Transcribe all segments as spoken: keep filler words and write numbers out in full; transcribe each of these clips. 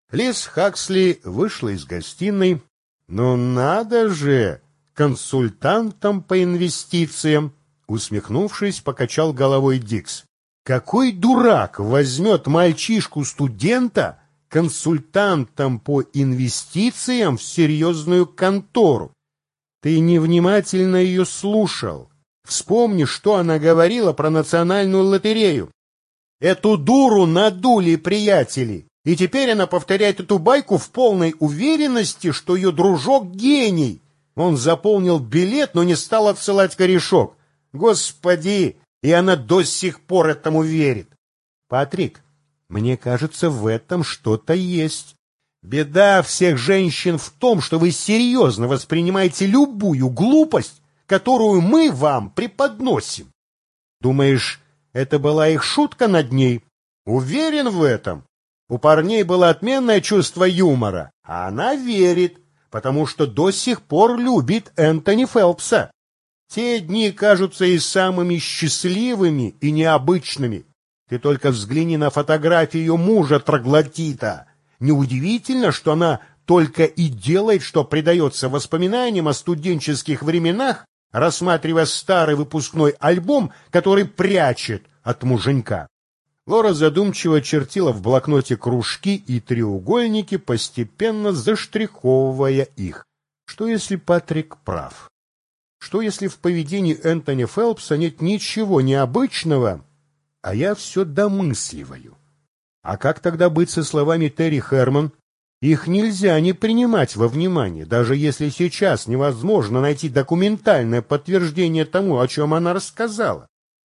Лиз Хаксли вышла из гостиной. «Ну надо же! Консультантом по инвестициям!» Усмехнувшись, покачал головой Дикс. «Какой дурак возьмет мальчишку-студента консультантом по инвестициям в серьезную контору? Ты невнимательно ее слушал. Вспомни, что она говорила про национальную лотерею. Эту дуру надули приятели, и теперь она повторяет эту байку в полной уверенности, что ее дружок гений. Он заполнил билет, но не стал отсылать корешок. Господи, и она до сих пор этому верит. Патрик, мне кажется, в этом что-то есть. Беда всех женщин в том, что вы серьезно воспринимаете любую глупость, которую мы вам преподносим. Думаешь, это была их шутка над ней? Уверен в этом. У парней было отменное чувство юмора, а она верит, потому что до сих пор любит Энтони Фелпса. Те дни кажутся и самыми счастливыми и необычными. Ты только взгляни на фотографию ее мужа-троглодита. Неудивительно, что она только и делает, что предается воспоминаниям о студенческих временах, рассматривая старый выпускной альбом, который прячет от муженька. Лора задумчиво чертила в блокноте кружки и треугольники, постепенно заштриховывая их. Что если Патрик прав? Что если в поведении Энтони Фелпса нет ничего необычного, а я все домысливаю? А как тогда быть со словами Терри Херман? Их нельзя не принимать во внимание, даже если сейчас невозможно найти документальное подтверждение тому, о чем она рассказала.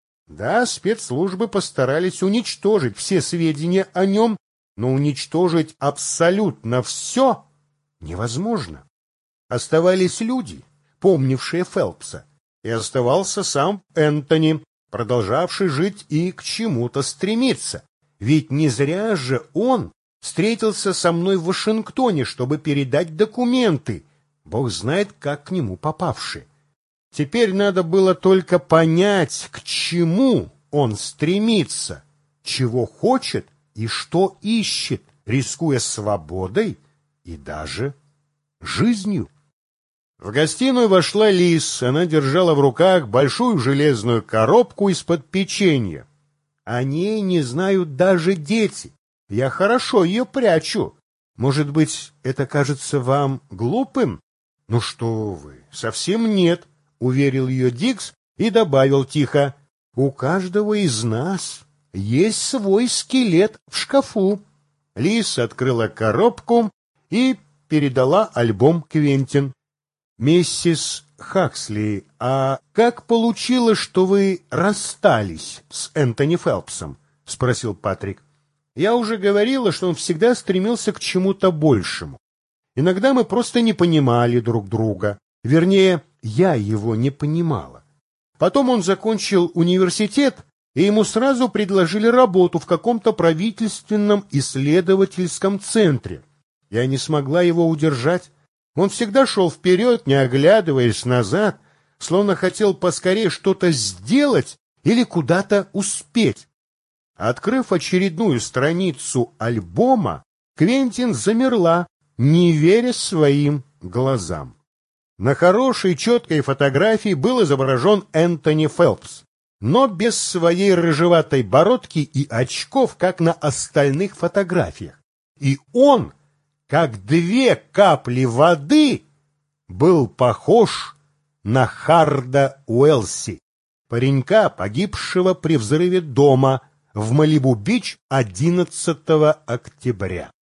Да, спецслужбы постарались уничтожить все сведения о нем, но уничтожить абсолютно все невозможно. Оставались люди, помнившие Фелпса, и оставался сам Энтони, продолжавший жить и к чему-то стремиться. Ведь не зря же он встретился со мной в Вашингтоне, чтобы передать документы, бог знает, как к нему попавшие. Теперь надо было только понять, к чему он стремится, чего хочет и что ищет, рискуя свободой и даже жизнью. В гостиную вошла Лиз. Она держала в руках большую железную коробку из-под печенья. О ней не знают даже дети. Я хорошо ее прячу. Может быть, это кажется вам глупым? Ну что вы, совсем нет, уверил ее Дикс и добавил тихо. У каждого из нас есть свой скелет в шкафу. Лиз открыла коробку и передала альбом Квентин. «Миссис Хаксли, а как получилось, что вы расстались с Энтони Фелпсом?» — спросил Патрик. «Я уже говорила, что он всегда стремился к чему-то большему. Иногда мы просто не понимали друг друга. Вернее, я его не понимала. Потом он закончил университет, и ему сразу предложили работу в каком-то правительственном исследовательском центре. Я не смогла его удержать. Он всегда шел вперед, не оглядываясь назад, словно хотел поскорее что-то сделать или куда-то успеть. Открыв очередную страницу альбома, Квентин замерла, не веря своим глазам. На хорошей, четкой фотографии был изображен Энтони Фелпс, но без своей рыжеватой бородки и очков, как на остальных фотографиях. И он, как две капли воды, был похож на Харда Уэлси, паренька, погибшего при взрыве дома в Малибу-Бич одиннадцатого октября.